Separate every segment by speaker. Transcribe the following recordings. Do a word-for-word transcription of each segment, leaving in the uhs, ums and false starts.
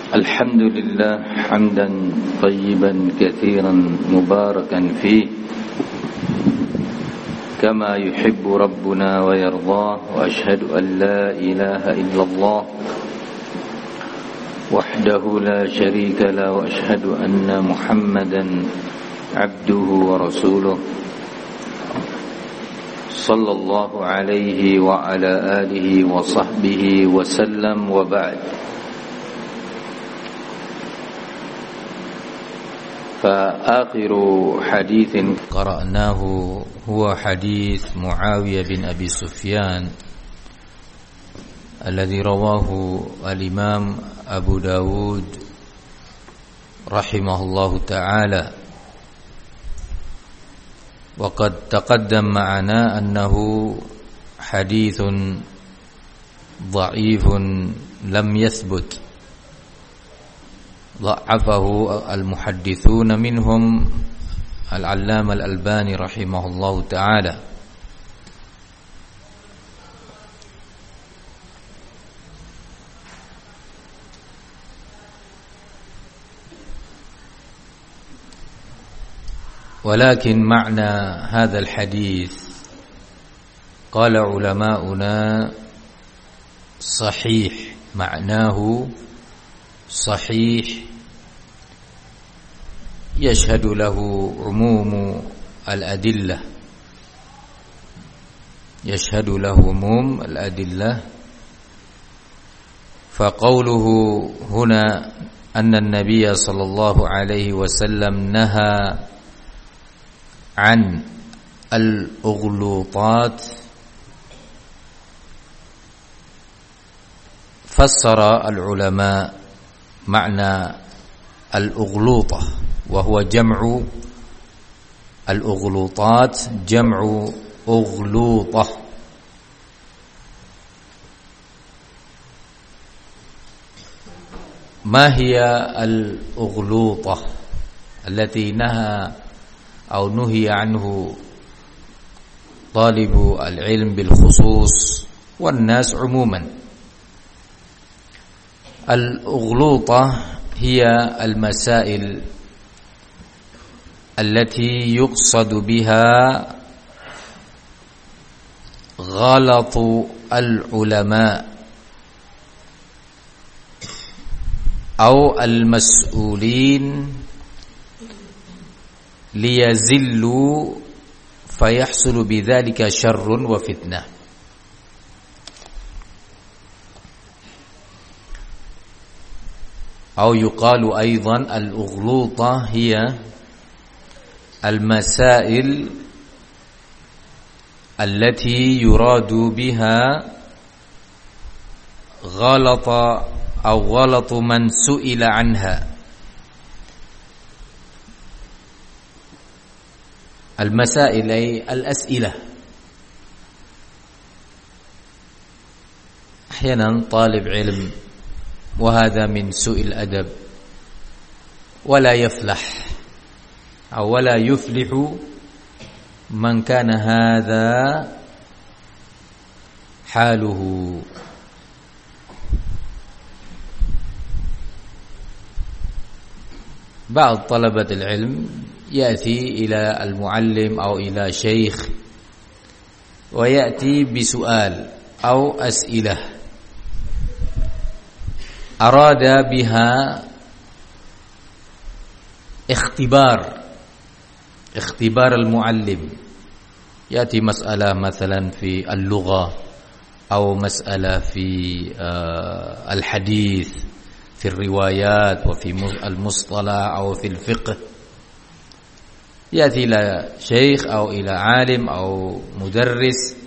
Speaker 1: الحمد لله حمدا طيبا كثيرا مباركا فيه كما يحب ربنا ويرضاه، وأشهد أن لا إله إلا الله وحده لا شريك له، وأشهد أن محمدا عبده ورسوله صلى الله عليه وعلى آله وصحبه وسلم. وبعد، فآخر حديث قرأناه هو حديث معاوية بن أبي سفيان الذي رواه الإمام أبو داود رحمه الله تعالى. وقد تقدم معنا أنه حديث ضعيف لم يثبت، ضعفه المحدثون منهم العلامة الألباني رحمه الله تعالى. ولكن معنى هذا الحديث قال علماؤنا صحيح، معناه صحيح يشهد له عموم الأدلة، يشهد له عموم الأدلة. فقوله هنا أن النبي صلى الله عليه وسلم نهى عن الأغلوطات، فسر العلماء معنى الأغلوطة، وهو جمع الأغلوطات، جمع أغلوطة. ما هي الأغلوطة التي نهى أو نهي عنه طالب العلم بالخصوص والناس عموما؟ الأغلوطة هي المسائل التي يقصد بها غلط العلماء أو المسؤولين ليزلوا فيحصل بذلك شر وفتنة. أو يقال أيضا الأغلوطة هي المسائل التي يراد بها غلط أو غلط من سئل عنها. المسائل أي الأسئلة. أحيانا طالب علم، وهذا من سوء الأدب، ولا يفلح أو ولا يفلح من كان هذا حاله. بعض طلبة العلم يأتي إلى المعلم أو إلى شيخ ويأتي بسؤال أو أسئلة أراد بها اختبار اختبار المعلم. يأتي مسألة مثلا في اللغة، أو مسألة في الحديث، في الروايات وفي المصطلح أو في الفقه. يأتي إلى شيخ أو إلى عالم أو مدرس،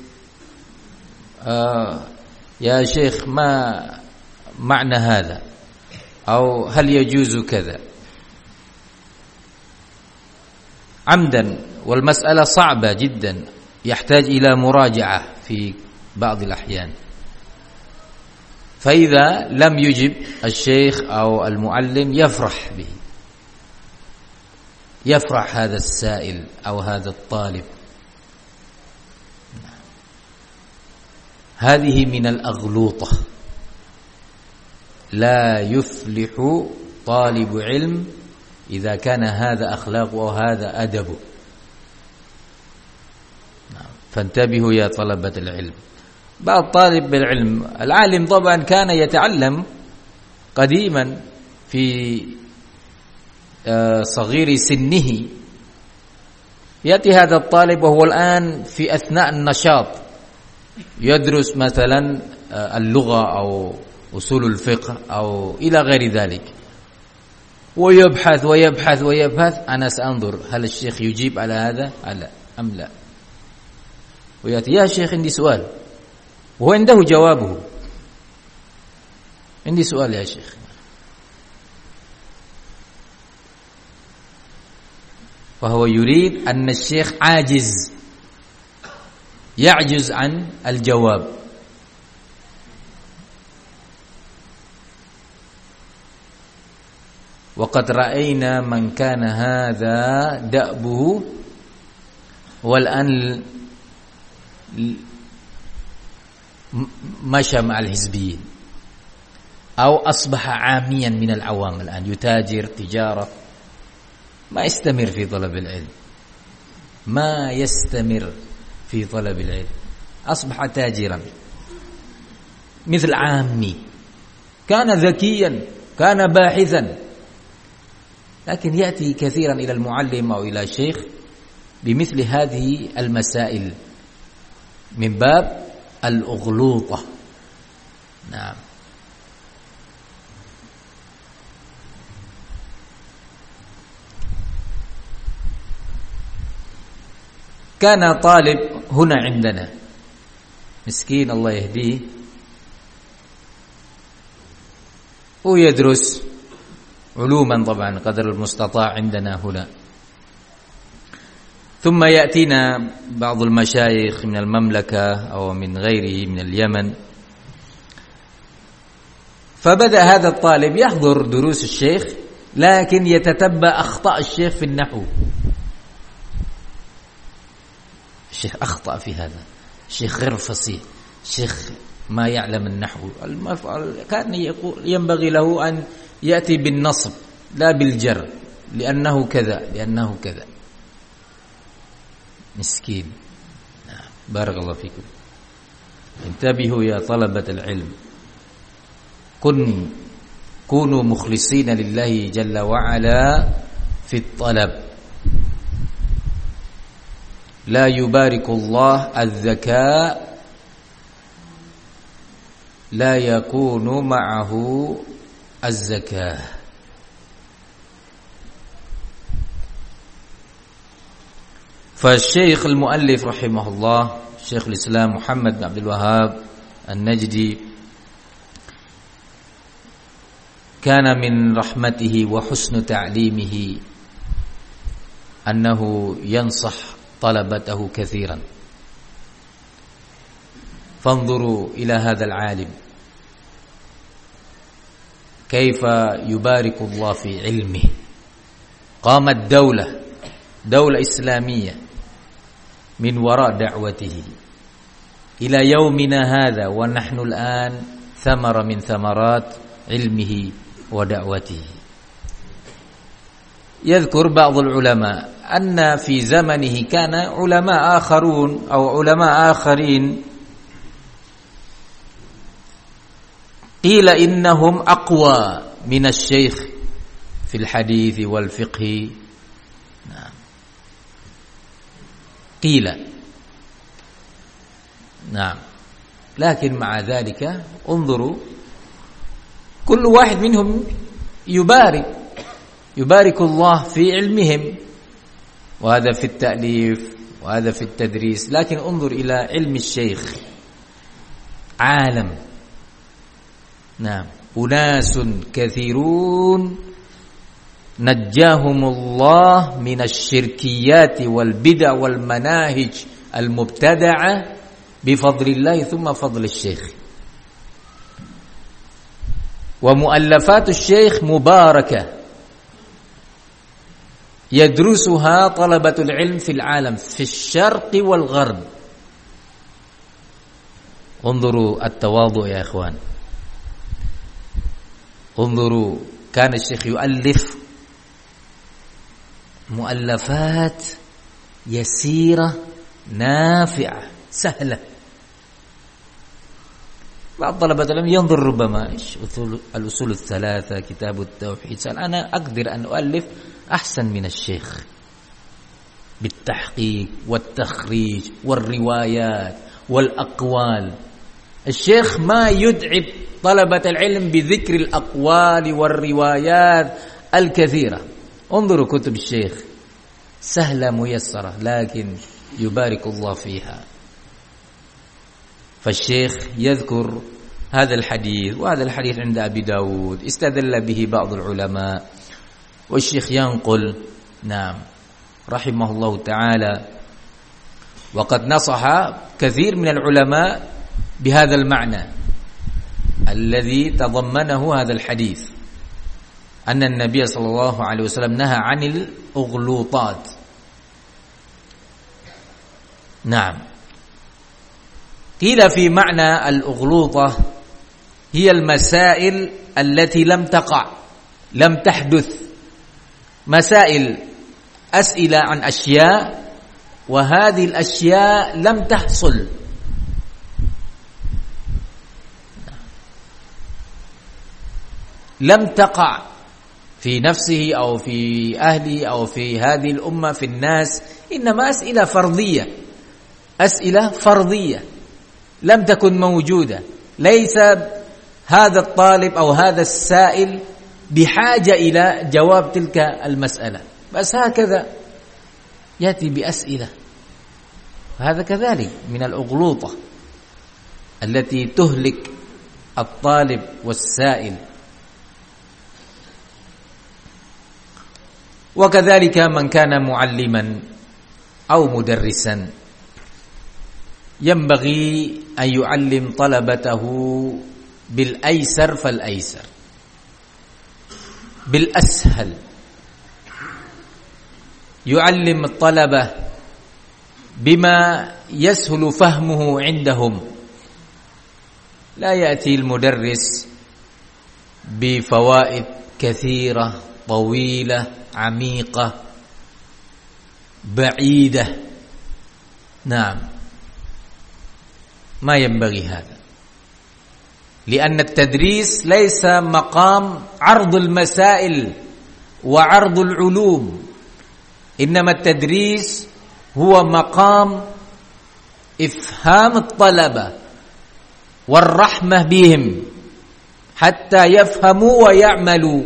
Speaker 1: آه يا شيخ ما معنى هذا، أو هل يجوز كذا، عمدا، والمسألة صعبة جدا يحتاج إلى مراجعة في بعض الأحيان. فإذا لم يجب الشيخ أو المعلم يفرح به، يفرح هذا السائل أو هذا الطالب. هذه من الأغلوطة. la yuflihu talibu ilm idza kana hadha akhlaq wa hadha adabu. فانتبهوا يا طلبة العلم. بعض طالب العلم العالم طبعا كان يتعلم قديما في صغير سنه، يأتي هذا الطالب وهو الآن في أثناء النشاط يدرس مثلا اللغة أو أصول الفقه أو إلى غير ذلك، ويبحث ويبحث ويبحث. أنا سأنظر هل الشيخ يجيب على هذا أم لا. ويأتي يا شيخ عندي سؤال، وهو عنده جوابه. عندي سؤال يا شيخ. فهو يريد أن الشيخ عاجز، يعجز عن الجواب. وقد رأينا من كان هذا دأبه والآن مشى مع الحزبيين أو أصبح عاميا من العوام، الآن يتاجر تجارة، ما يستمر في طلب العلم، ما يستمر في طلب العلم، أصبح تاجرا مثل عامي. كان ذكيا، كان باحثا، لكن يأتي كثيرا إلى المعلم أو إلى الشيخ بمثل هذه المسائل من باب الأغلوطة. نعم. كان طالب هنا عندنا مسكين الله يهديه، ويدرس علوما طبعا قدر المستطاع عندنا هنا، ثم يأتينا بعض المشايخ من المملكة أو من غيره من اليمن، فبدأ هذا الطالب يحضر دروس الشيخ لكن يتتبع أخطاء الشيخ في النحو. الشيخ أخطأ في هذا، الشيخ غير فصيح، الشيخ ما يعلم النحو. كان يقول ينبغي له أن يأتي بالنصب لا بالجر، لأنه كذا لأنه كذا. مسكين. بارك الله فيكم. انتبهوا يا طلبة العلم، كن كونوا مخلصين لله جل وعلا في الطلب. لا يبارك الله الذكاء، لا يكون معه الزكاة. فالشيخ المؤلف رحمه الله شيخ الإسلام محمد بن عبد الوهاب النجدي كان من رحمته وحسن تعليمه أنه ينصح طلبته كثيرا. فانظروا إلى هذا العالم كيف يبارك الله في علمه. قامت دولة دولة إسلامية من وراء دعوته إلى يومنا هذا، ونحن الآن ثمرة من ثمرات علمه ودعوته. يذكر بعض العلماء أن في زمنه كان علماء آخرون أو علماء آخرين قيل إنهم أقوى من الشيخ في الحديث والفقه. نعم. قيل نعم، لكن مع ذلك انظروا كل واحد منهم يبارك يبارك الله في علمهم، وهذا في التأليف وهذا في التدريس. لكن انظر إلى علم الشيخ، عالم. نعم. أناس كثيرون نجاهم الله من الشركيات والبدع والمناهج المبتدعة بفضل الله ثم فضل الشيخ. ومؤلفات الشيخ مباركة يدرسها طلبة العلم في العالم في الشرق والغرب. انظروا التواضع يا إخوان. انظروا كان الشيخ يؤلف مؤلفات يسيرة نافعة سهلة. بعض طلبة العلم ينظر ربما الأصول الثلاثة كتاب التوحيد، أنا أقدر أن أؤلف أحسن من الشيخ بالتحقيق والتخريج والروايات والأقوال. الشيخ ما يدعب طلبة العلم بذكر الأقوال والروايات الكثيرة. انظروا كتب الشيخ سهلة ميسرة لكن يبارك الله فيها. فالشيخ يذكر هذا الحديث، وهذا الحديث عند أبي داود استدل به بعض العلماء، والشيخ ينقل نعم رحمه الله تعالى، وقد نصح كثير من العلماء بهذا المعنى الذي تضمنه هذا الحديث، أن النبي صلى الله عليه وسلم نهى عن الأغلوطات. نعم. قيل في معنى الأغلوطة هي المسائل التي لم تقع، لم تحدث، مسائل أسئلة عن أشياء وهذه الأشياء لم تحصل. لم تقع في نفسه أو في أهله أو في هذه الأمة في الناس، إنما أسئلة فرضية، أسئلة فرضية لم تكن موجودة. ليس هذا الطالب أو هذا السائل بحاجة إلى جواب تلك المسألة، بس هكذا يأتي بأسئلة. هذا كذلك من الأغلوطة التي تهلك الطالب والسائل. وكذلك من كان معلما أو مدرسا ينبغي أن يعلم طلبته بالأيسر فالأيسر، بالأسهل. يعلم الطلبة بما يسهل فهمه عندهم. لا يأتي المدرس بفوائد كثيرة طويلة عميقة بعيدة. نعم، ما ينبغي هذا، لأن التدريس ليس مقام عرض المسائل وعرض العلوم، إنما التدريس هو مقام إفهام الطلبة والرحمة بهم حتى يفهموا ويعملوا،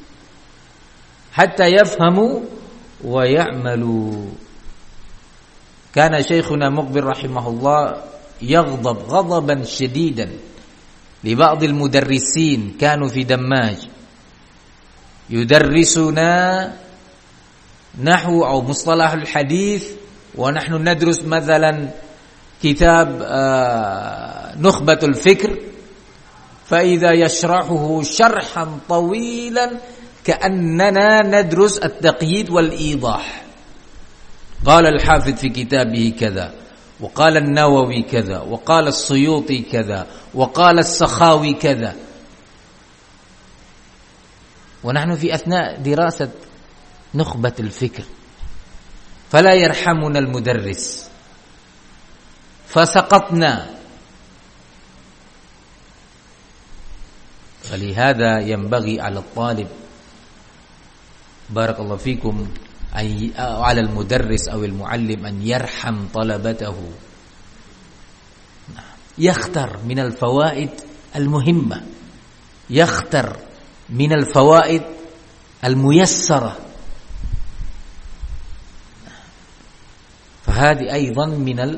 Speaker 1: حتى يفهموا ويعملوا. كان شيخنا مقبل رحمه الله يغضب غضبا شديدا لبعض المدرسين كانوا في دماج يدرسنا نحو أو مصطلح الحديث ونحن ندرس مثلا كتاب نخبة الفكر، فإذا يشرحه شرحا طويلا كأننا ندرس التقييد والإيضاح. قال الحافظ في كتابه كذا، وقال النووي كذا، وقال السيوطي كذا، وقال السخاوي كذا، ونحن في أثناء دراسة نخبة الفكر، فلا يرحمنا المدرس فسقطنا. فلهذا ينبغي على الطالب بارك الله فيكم أي على المدرس أو المعلم أن يرحم طلبته، يختر من الفوائد المهمة، يختر من الفوائد الميسرة. فهذه أيضا من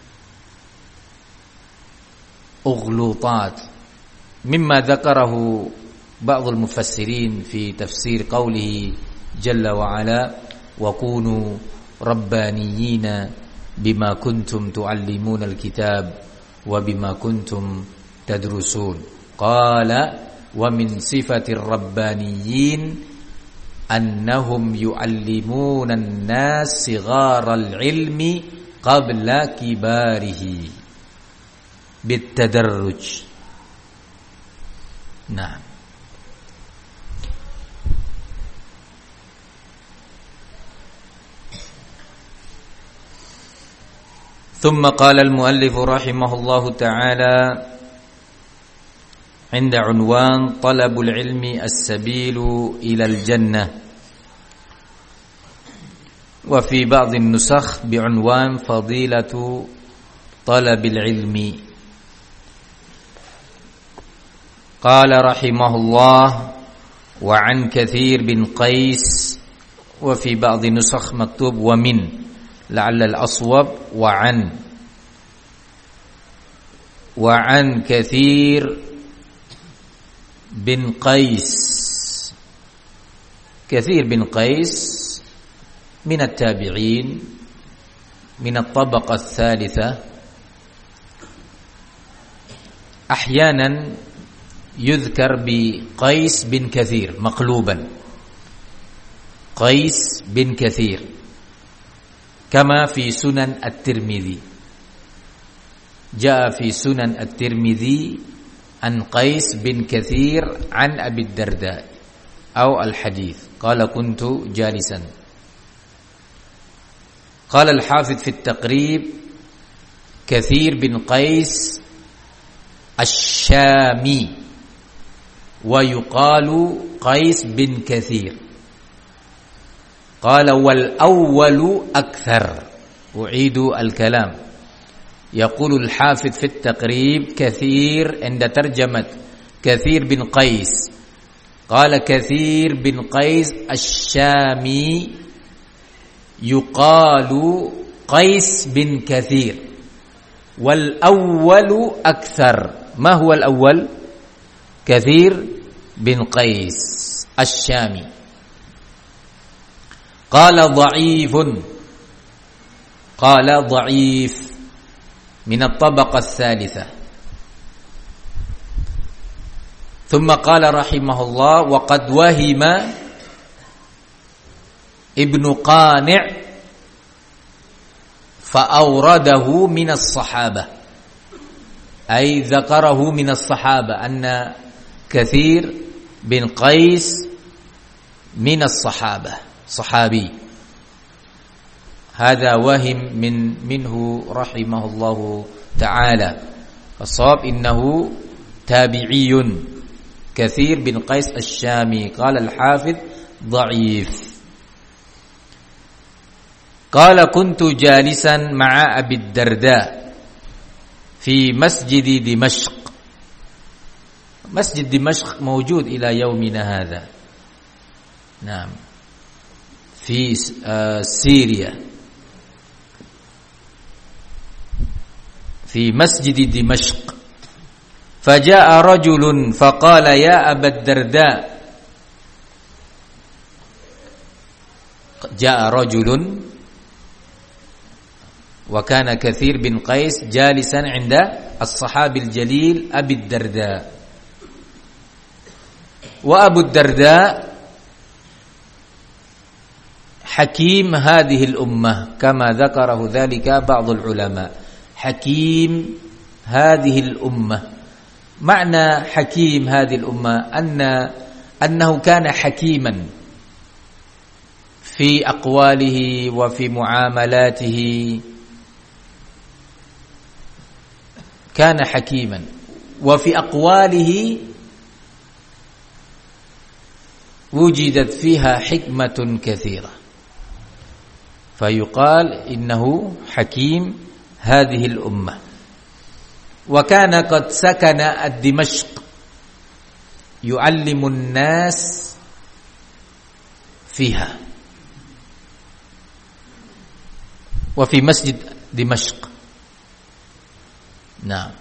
Speaker 1: الأغلوطات مما ذكره بعض المفسرين في تفسير قوله جل وعلا وكونوا ربانيين بما كنتم تعلمون الكتاب وبما كنتم تدرسون. قال ومن صفة الربانيين أنهم يعلمون الناس صغار العلم قبل كباره بالتدرج. نعم، ثم قال المؤلف رحمه الله تعالى عند عنوان طلب العلم السبيل إلى الجنة، وفي بعض النسخ بعنوان فضيلة طلب العلم. قال رحمه الله وعن كثير بن قيس، وفي بعض النسخ مكتوب ومن، لعل الأصوب وعن وعن كثير بن قيس. كثير بن قيس من التابعين من الطبقة الثالثة، أحيانا يذكر بقيس بن كثير مقلوبا، قيس بن كثير، كما في سنن الترمذي، جاء في سنن الترمذي عن قيس بن كثير عن أبي الدرداء أو الحديث قال كنت جالسا. قال الحافظ في التقريب كثير بن قيس الشامي، ويقال قيس بن كثير. قال والأول أكثر. أعيد الكلام، يقول الحافظ في التقريب كثير عند ترجمة كثير بن قيس، قال كثير بن قيس الشامي يقال قيس بن كثير، والأول أكثر. ما هو الأول؟ كثير بن قيس الشامي. قال ضعيف، قال ضعيف من الطبقة الثالثة. ثم قال رحمه الله وقد وهم ابن قانع فأورده من الصحابة، أي ذكره من الصحابة أن كثير بن قيس من الصحابة، صحابي. هذا وهم من منه رحمه الله تعالى. الصواب إنه تابعي كثير بن قيس الشامي. قال الحافظ ضعيف. قال كنت جالسا مع أبي الدرداء في مسجد دمشق. مسجد دمشق موجود إلى يومنا هذا، نعم، في سوريا، في مسجد دمشق. فجاء رجل فقال يا أبا الدرداء، جاء رجل وكان كثير بن قيس جالسا عند الصحابي الجليل أبي الدرداء، وأبو الدرداء حكيم هذه الأمة كما ذكره ذلك بعض العلماء. حكيم هذه الأمة، معنى حكيم هذه الأمة أن أنه كان حكيما في أقواله وفي معاملاته، كان حكيما، وفي أقواله وجدت فيها حكمة كثيرة، فيقال إنه حكيم هذه الأمة. وكان قد سكن الدمشق يعلم الناس فيها، وفي مسجد دمشق، نعم.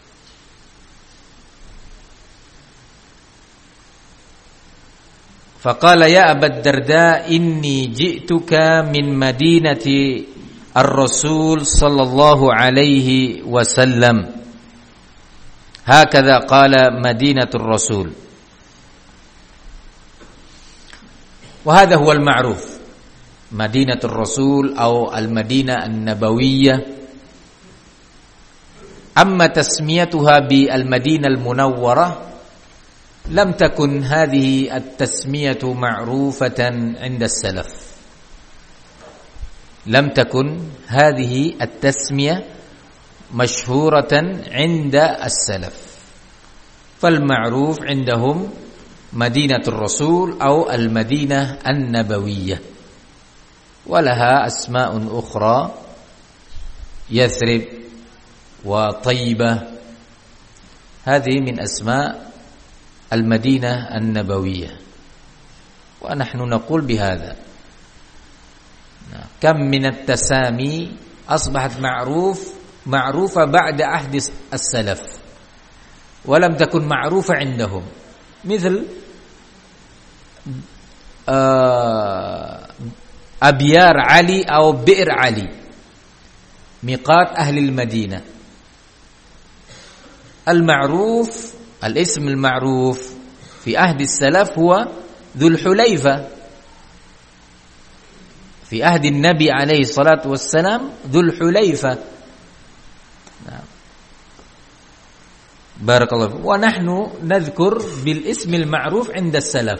Speaker 1: فقال يا أبا الدرداء إني جئتك من مدينة الرسول صلى الله عليه وسلم. هكذا قال مدينة الرسول، وهذا هو المعروف، مدينة الرسول أو المدينة النبوية. أما تسميتها بالمدينة المنورة لم تكن هذه التسمية معروفة عند السلف، lam takun hadhihi at-tasmiyah mashhuratan 'inda as-salaf. Fal ma'ruf 'indahum Madinatul Rasul atau al-Madinah an-Nabawiyyah. Wa laha asma'un ukhra Yathrib wa Taibah. Hadhihi min asma' al-Madinah an-Nabawiyyah. Wa nahnu naqul bihadha. Kam min at-tasami asbahat ma'ruf ma'rufa ba'da ahdi as-salaf wa lam takun ma'rufa 'indahum. Misal Abyar Ali atau Bi'r Ali, miqat ahli al-Madinah. Al-ma'ruf, al-ism al-ma'ruf fi ahdi as-salaf huwa Dhul Hulayfa. في عهد النبي عليه الصلاة والسلام ذو الحليفة. بارك الله فيك. ونحن نذكر بالاسم المعروف عند السلف.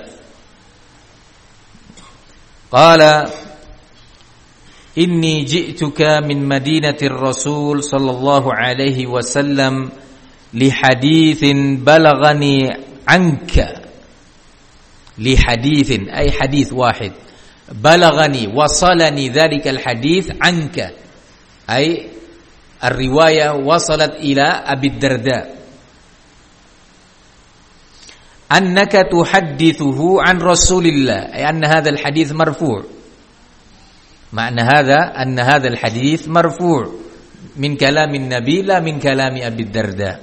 Speaker 1: قال إني جئتك من مدينة الرسول صلى الله عليه وسلم لحديث بلغني عنك. لحديث أي حديث واحد. بلغني وصلني ذلك الحديث عنك أي الرواية وصلت إلى أبي الدرداء أنك تحدثه عن رسول الله، أي أن هذا الحديث مرفوع. معنى هذا أن هذا الحديث مرفوع من كلام النبي لا من كلام أبي الدرداء.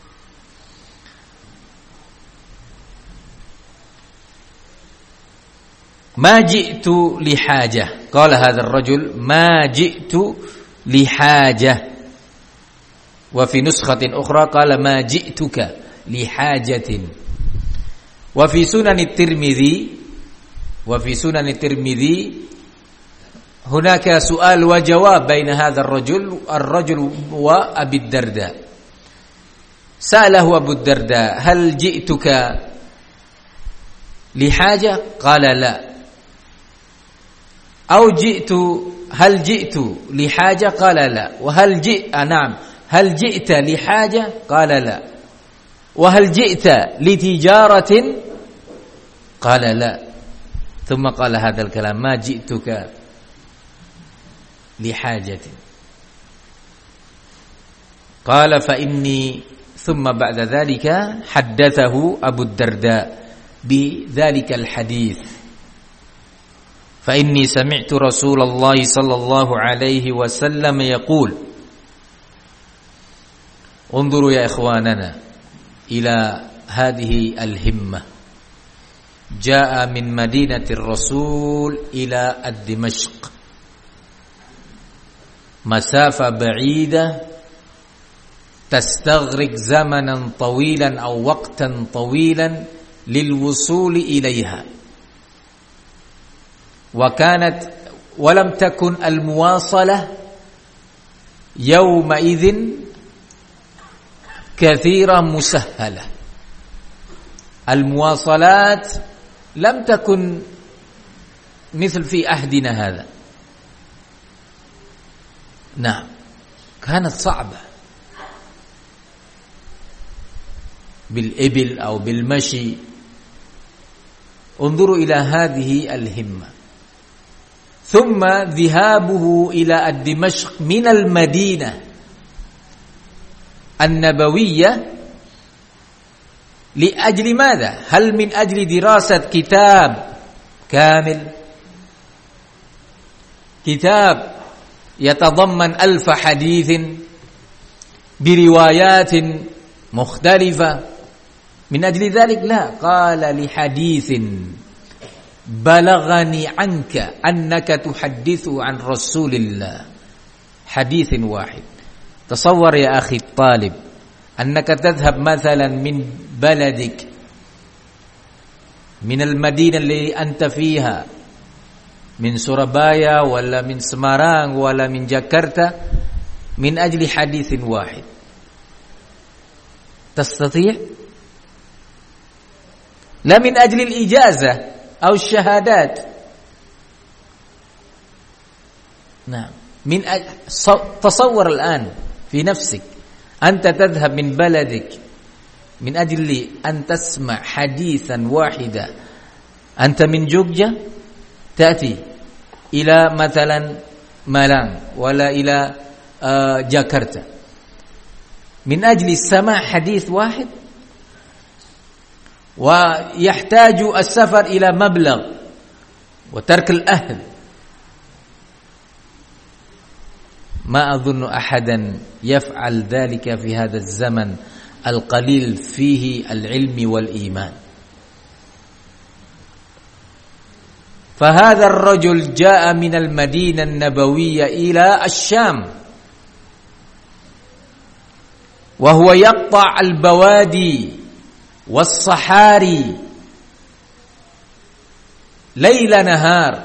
Speaker 1: ما جئت لحاجة. قال هذا الرجل ما جئت لحاجة. وفي نسخة أخرى قال ما جئتك لحاجة. وفي سنن الترمذي وفي سنن الترمذي هناك سؤال وجواب بين هذا الرجل الرجل وأبي الدرداء. سأله أبو الدرداء هل جئتك لحاجة؟ قال لا. أو جئت هل جئت لحاجة؟ قال لا. وهل جئت نعم هل جئت لحاجة؟ قال لا. وهل جئت لتجارة؟ قال لا. ثم قال هذا الكلام ما جئتك لحاجة. قال فإني ثم بعد ذلك حدثه أبو الدرداء بذلك الحديث. فإني سمعت رسول الله صلى الله عليه وسلم يقول انظروا يا إخواننا إلى هذه الهمة. جاء من مدينة الرسول إلى الدمشق مسافة بعيدة تستغرق زمنا طويلا أو وقتا طويلا للوصول إليها. وكانت ولم تكن المواصلة يومئذ كثيرة مسهلة. المواصلات لم تكن مثل في عهدنا هذا. نعم كانت صعبة بالإبل أو بالمشي. انظروا إلى هذه الهمة. ثم ذهابه إلى الدمشق من المدينة النبوية لأجل ماذا؟ هل من أجل دراسة كتاب كامل؟ كتاب يتضمن ألف حديث بروايات مختلفة. من أجل ذلك لا. قال لحديث بلغني عنك أنك تحدث عن رسول الله. حديث واحد. تصور يا أخي الطالب أنك تذهب مثلا من بلدك من المدينة اللي أنت فيها من سورابايا ولا من سمارang ولا من جاكرتا من أجل حديث واحد. تستطيع؟ لا من أجل الإجازة أو الشهادات. نعم. من أج... تصور الآن في نفسك أنت تذهب من بلدك من أجل أن تسمع حديثا واحدا، أنت من جوجة تأتي إلى مثلا مالان ولا إلى جاكرتا من أجل سماع حديث واحد، ويحتاج السفر إلى مبلغ وترك الأهل. ما أظن أحدا يفعل ذلك في هذا الزمن القليل فيه العلم والإيمان. فهذا الرجل جاء من المدينة النبوية إلى الشام وهو يقطع البوادي والصحاري ليل نهار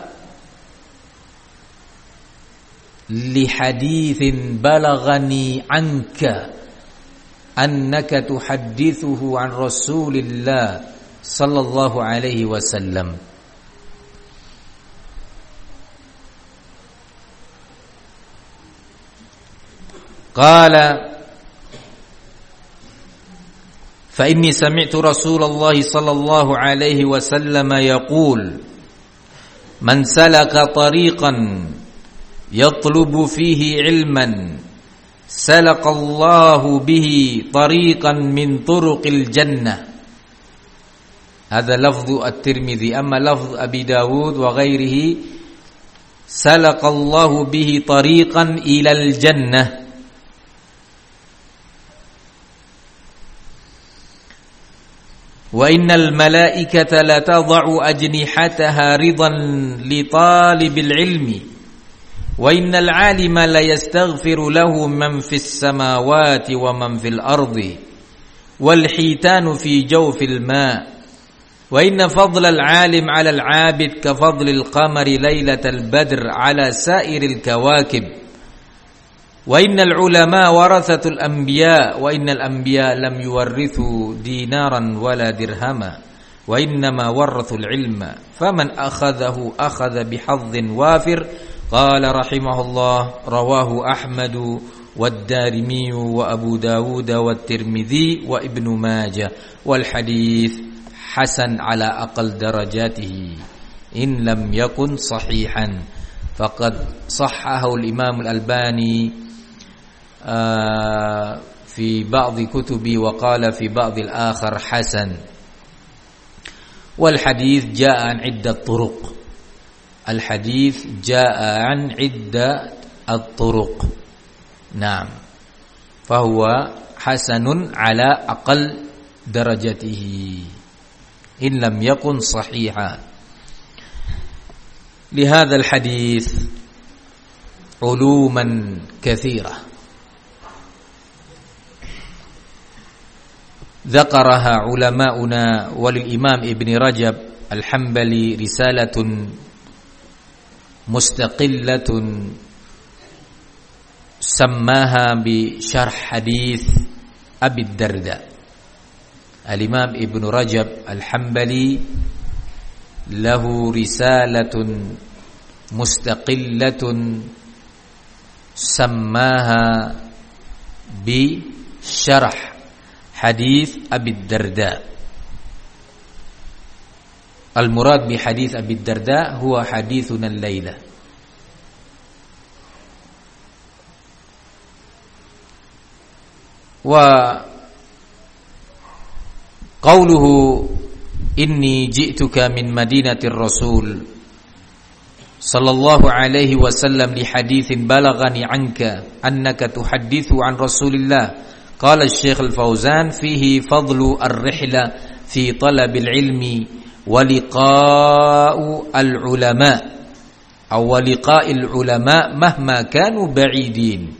Speaker 1: لحديث بلغني عنك أنك تحدثه عن رسول الله صلى الله عليه وسلم. قال فإني سمعت رسول الله صلى الله عليه وسلم يقول من سلك طريقا يطلب فيه علما سلك الله به طريقا من طرق الجنة. هذا لفظ الترمذي. أما لفظ أبي داود وغيره سلك الله به طريقا إلى الجنة. وإن الملائكة لتضع أجنحتها رضا لطالب العلم وإن العالم ليستغفر له من في السماوات ومن في الأرض والحيتان في جوف الماء وإن فضل العالم على العابد كفضل القمر ليلة البدر على سائر الكواكب وإن العلماء ورثة الأنبياء وإن الأنبياء لم يورثوا دينارا ولا درهما وإنما ورثوا العلم فمن أخذه أخذ بحظ وافر. قال رحمه الله رواه أحمد والدارمي وأبو داود والترمذي وابن ماجه والحديث حسن على أقل درجاته إن لم يكن صحيحا. فقد صححه الإمام الألباني في بعض كتبه وقال في بعض الآخر حسن. والحديث جاء عن عدة طرق. الحديث جاء عن عدة الطرق. نعم. فهو حسن على أقل درجته إن لم يكن صحيحا. لهذا الحديث علوما كثيرة ذكرها علماؤنا. وللإمام ابن رجب الحنبلي رسالة مستقلة سماها بشرح حديث أبي الدرداء. الإمام ابن رجب الحنبلي له رسالة مستقلة سماها بشرح حديث أبي الدرداء. المراد بحديث أبي الدرداء هو حديثنا الليلة. وقوله إني جئتك من مدينة الرسول صلى الله عليه وسلم لحديث بلغني عنك أنك تحدث عن رسول الله. قال الشيخ الفوزان فيه فضل الرحلة في طلب العلم ولقاء العلماء أو ولقاء العلماء مهما كانوا بعيدين.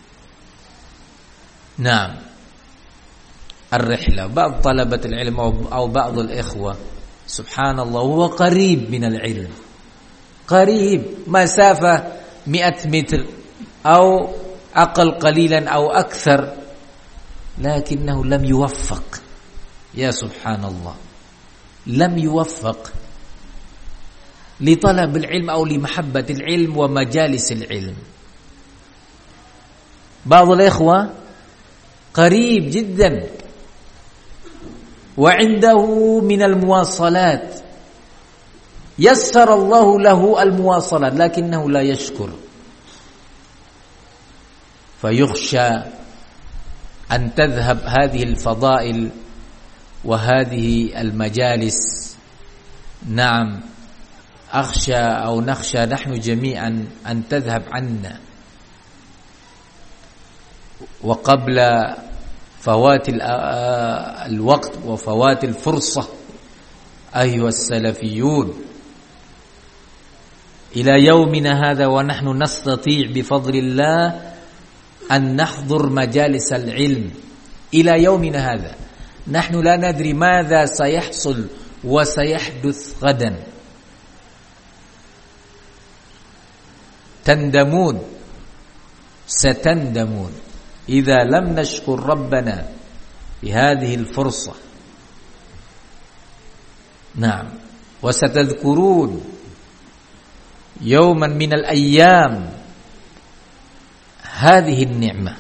Speaker 1: نعم. الرحلة بعض طلبة العلم أو بعض الإخوة سبحان الله هو قريب من العلم، قريب مسافة مئة متر أو أقل قليلا أو أكثر، لكنه لم يوفق. يا سبحان الله لم يوفق. لطلب العلم أو لمحبة العلم ومجالس العلم. بعض الإخوة قريب جدا وعنده من المواصلات، يسر الله له المواصلات لكنه لا يشكر، فيخشى أن تذهب هذه الفضائل وهذه المجالس. نعم، أخشى أو نخشى نحن جميعا أن تذهب عنا، وقبل فوات الوقت وفوات الفرصة أيها السلفيون إلى يومنا هذا ونحن نستطيع بفضل الله أن نحضر مجالس العلم. إلى يومنا هذا نحن لا ندري ماذا سيحصل وسيحدث غدا. تندمون، ستندمون إذا لم نشكر ربنا بهذه الفرصة. نعم، وستذكرون يوما من الأيام هذه النعمة،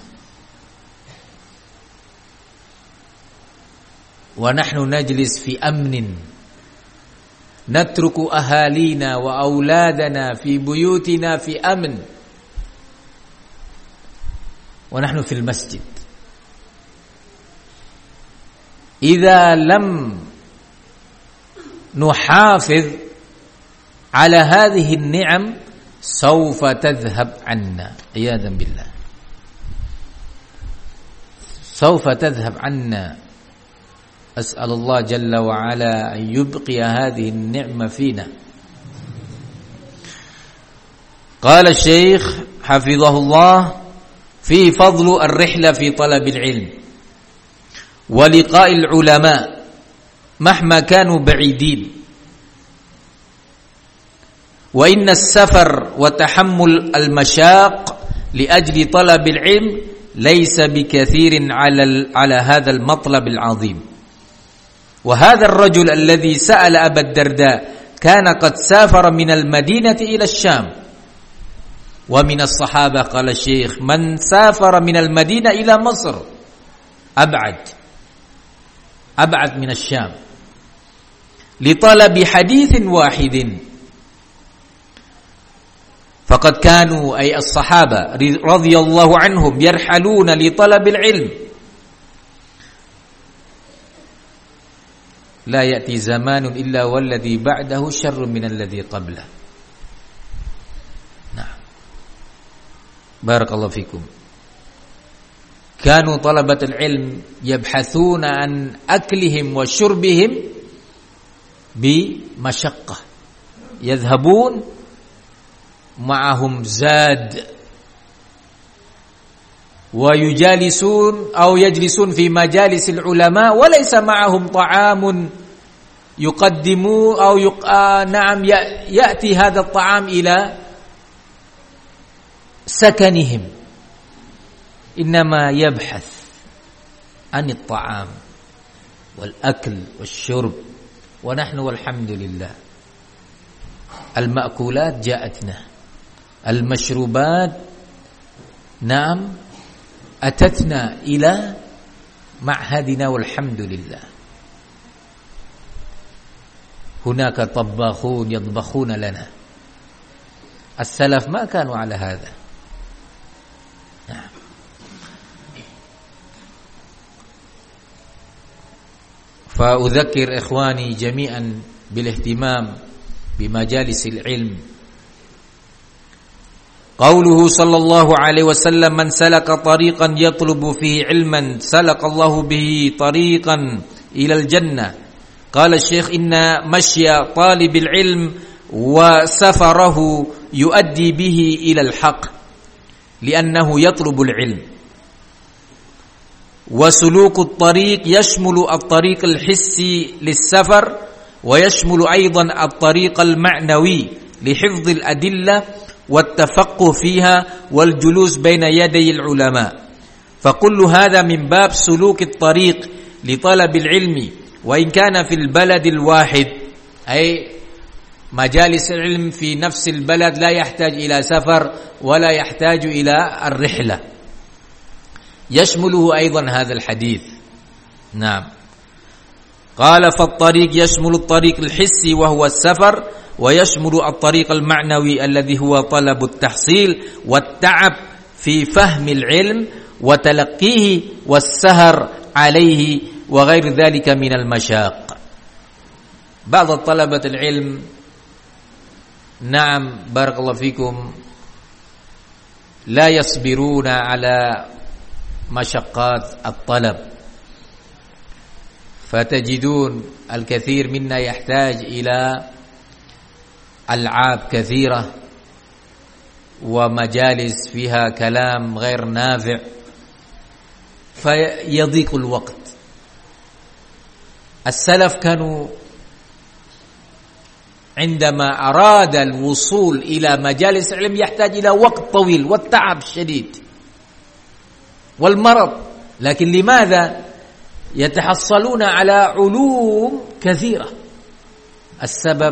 Speaker 1: ونحن نجلس في أمن، نترك أهالينا وأولادنا في بيوتنا في أمن، ونحن في المسجد. إذا لم نحافظ على هذه النعم سوف تذهب عنا عياذا بالله، سوف تذهب عنا. أسأل الله جل وعلا أن يبقي هذه النعمة فينا. قال الشيخ حفظه الله: في فضل الرحلة في طلب العلم ولقاء العلماء مهما كانوا بعيدين، وإن السفر وتحمل المشاق لأجل طلب العلم ليس بكثير على على هذا المطلب العظيم. وهذا الرجل الذي سأل أبا الدرداء كان قد سافر من المدينة إلى الشام، ومن الصحابة قال الشيخ من سافر من المدينة إلى مصر أبعد أبعد من الشام لطلب حديث واحد، فقد كانوا أي الصحابة رضي الله عنهم يرحلون لطلب العلم. لا يأتي زمان إلا والذي بعده شر من الذي قبله. نعم، بارك الله فيكم. كانوا طلبة العلم يبحثون عن أكلهم وشربهم بمشقة، يذهبون معهم زاد ويجالسون أو يجلسون في مجالس العلماء وليس معهم طعام يقدموا أو يق... آه نعم يأتي هذا الطعام إلى سكنهم، إنما يبحث عن الطعام والأكل والشرب. ونحن والحمد لله المأكولات جاءتنا، المشروبات نعم أتتنا إلى معهدنا والحمد لله. هناك طباخون يطبخون لنا، السلف ما كانوا على هذا. نعم. فأذكر إخواني جميعا بالاهتمام بمجالس العلم. قوله صلى الله عليه وسلم من سلك طريقا يطلب فيه علما سلك الله به طريقا إلى الجنة. قال الشيخ إن مشي طالب العلم وسفره يؤدي به إلى الحق لأنه يطلب العلم. وسلوك الطريق يشمل الطريق الحسي للسفر ويشمل أيضا الطريق المعنوي لحفظ الأدلة والتفقه فيها والجلوس بين يدي العلماء. فكل هذا من باب سلوك الطريق لطلب العلم وإن كان في البلد الواحد، أي مجالس العلم في نفس البلد لا يحتاج إلى سفر ولا يحتاج إلى الرحلة. يشمله أيضا هذا الحديث. نعم. قال فالطريق يشمل الطريق الحسي وهو السفر، ويشمل الطريق المعنوي الذي هو طلب التحصيل والتعب في فهم العلم وتلقيه والسهر عليه وغير ذلك من المشاق. بعض طلبة العلم نعم بارك الله فيكم لا يصبرون على مشقات الطلب، فتجدون الكثير منا يحتاج إلى ألعاب كثيرة ومجالس فيها كلام غير نافع فيضيق الوقت. السلف كانوا عندما أراد الوصول إلى مجالس العلم يحتاج إلى وقت طويل والتعب الشديد والمرض، لكن لماذا؟ يتحصلون على علوم كثيرة. السبب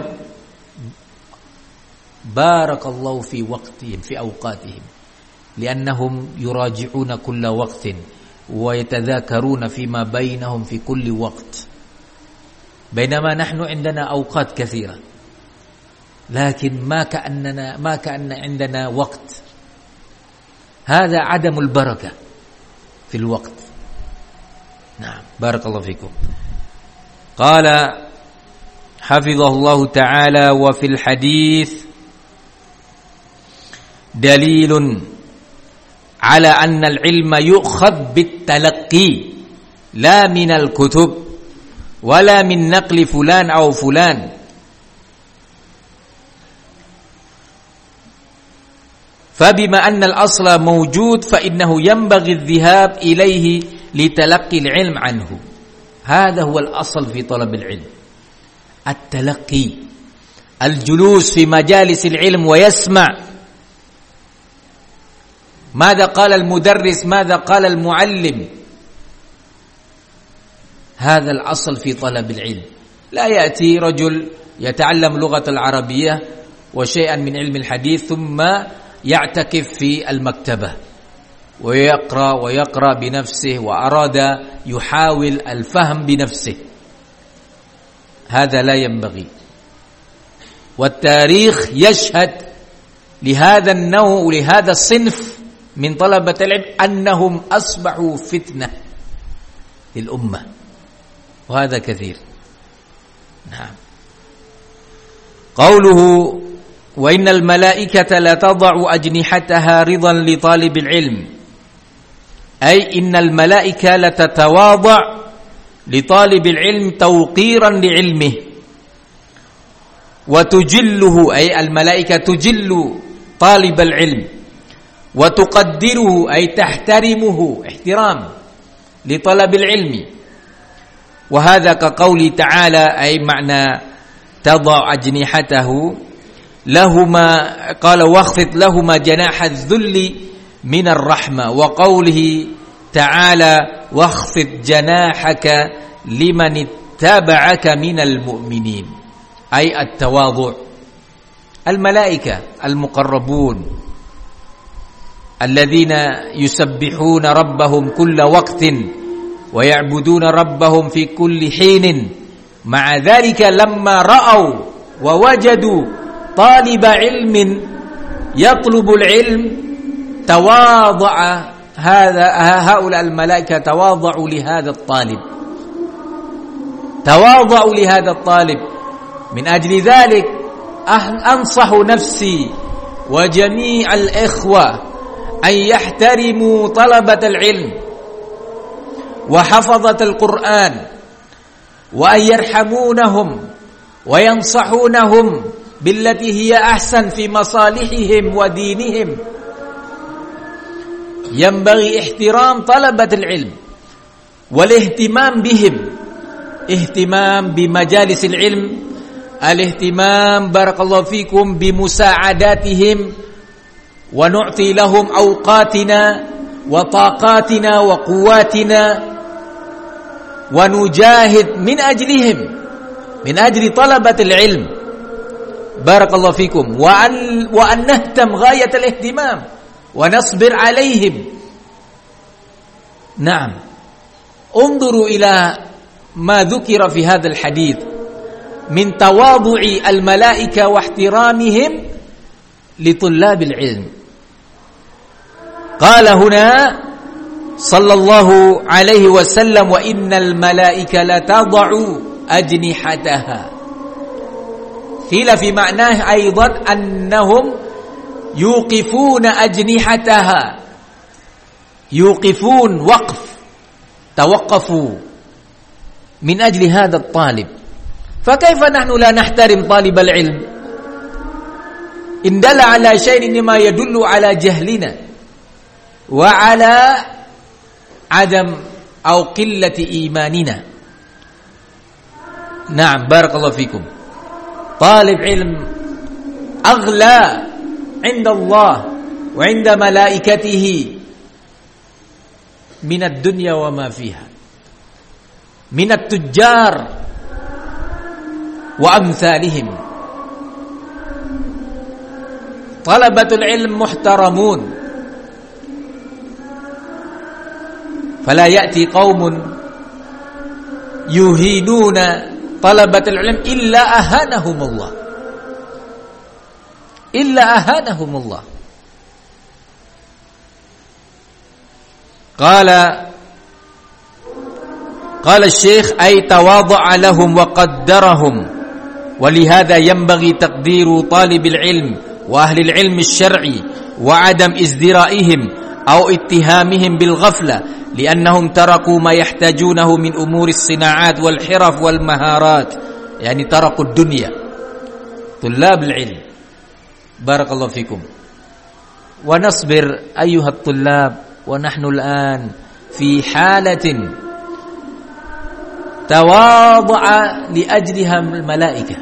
Speaker 1: بارك الله في وقتهم في أوقاتهم، لأنهم يراجعون كل وقت ويتذاكرون فيما بينهم في كل وقت، بينما نحن عندنا أوقات كثيرة لكن ما كأننا ما كأن عندنا وقت. هذا عدم البركة في الوقت. نعم بارك الله فيكم. قال حفظه الله تعالى: وفي الحديث دليل على أن العلم يؤخذ بالتلقي لا من الكتب ولا من نقل فلان أو فلان، فبما أن الأصل موجود فإنه ينبغي الذهاب إليه لتلقي العلم عنه. هذا هو الأصل في طلب العلم، التلقي، الجلوس في مجالس العلم ويسمع ماذا قال المدرس، ماذا قال المعلم. هذا الأصل في طلب العلم. لا يأتي رجل يتعلم لغة العربية وشيئا من علم الحديث ثم يعتكف في المكتبة ويقرأ ويقرأ بنفسه وأراد يحاول الفهم بنفسه. هذا لا ينبغي. والتاريخ يشهد لهذا النوع لهذا الصنف من طلبة العلم أنهم أصبحوا فتنة للأمة، وهذا كثير. نعم. قوله: وإن الملائكة لتضع أجنحتها رضا لطالب العلم، أي إن الملائكة لتتواضع لطالب العلم توقيرا لعلمه، وتجله، أي الملائكة تجل طالب العلم، وتقدره، أي تحترمه احترام لطلب العلم. وهذا كقوله تعالى، أي معنى تضع أجنحته لهما، قال: واخفض لهما جناح الذل من الرحمة. وقوله تعالى: واخفض جناحك لمن اتبعك من المؤمنين، أي التواضع. الملائكة المقربون الذين يسبحون ربهم كل وقت ويعبدون ربهم في كل حين، مع ذلك لما رأوا ووجدوا طالب علم يطلب العلم تواضع هذا هؤلاء الملائكة تواضعوا لهذا الطالب، تواضعوا لهذا الطالب. من أجل ذلك أنصح نفسي وجميع الإخوة أن يحترموا طلبة العلم وحفظة القرآن، وأن يرحمونهم وينصحونهم بالتي هي أحسن في مصالحهم ودينهم. ينبغي احترام طلبة العلم والاهتمام بهم، اهتمام بمجالس العلم، الاهتمام بارك الله فيكم بمساعداتهم، ونعطي لهم أوقاتنا وطاقاتنا وقواتنا، ونجاهد من أجلهم، من أجل طلبة العلم. بارك الله فيكم. وأن, وأن نهتم غاية الاهتمام ونصبر عليهم. نعم. انظروا إلى ما ذكر في هذا الحديث من تواضع الملائكة واحترامهم لطلاب العلم. قال هنا صلى الله عليه وسلم: وإن الملائكة لتضع أجنحتها. قيل في معناه أيضا أنهم يوقفون أجنحتها، يوقفون وقف، توقفوا من أجل هذا الطالب. فكيف نحن لا نحترم طالب العلم؟ إن دل على شيء إنما يدل على جهلنا وعلى عدم أو قلة إيماننا. نعم بارك الله فيكم. طالب علم أغلى عند الله وعند ملائكته من الدنيا وما فيها، من التجار وأمثالهم. طلبة العلم محترمون، فلا يأتي قوم يهينون طلبة العلم إلا أهانهم الله، إلا أهانهم الله. قال قال الشيخ: أي تواضع لهم وقدرهم، ولهذا ينبغي تقدير طالب العلم وأهل العلم الشرعي وعدم ازدرائهم أو اتهامهم بالغفلة، لأنهم تركوا ما يحتاجونه من أمور الصناعات والحرف والمهارات، يعني تركوا الدنيا. طلاب العلم بارك الله فيكم. ونصبر أيها الطلاب، ونحن الآن في حالة تواضع لأجلها الملائكة،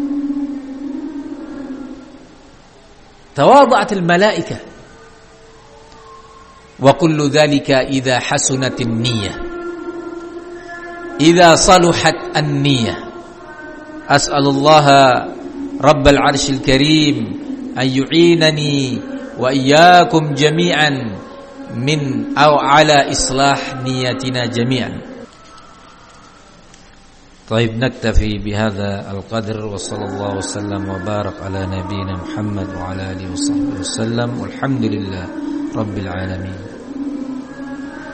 Speaker 1: تواضعت الملائكة. وكل ذلك إذا حسنت النية، إذا صلحت النية. أسأل الله رب العرش الكريم أن يعينني وإياكم جميعا من أو على إصلاح نيتنا جميعا. طيب نكتفي بهذا القدر، وصلى الله وسلم وبارك على نبينا محمد وعلى آله وصحبه وسلم، والحمد لله رب العالمين.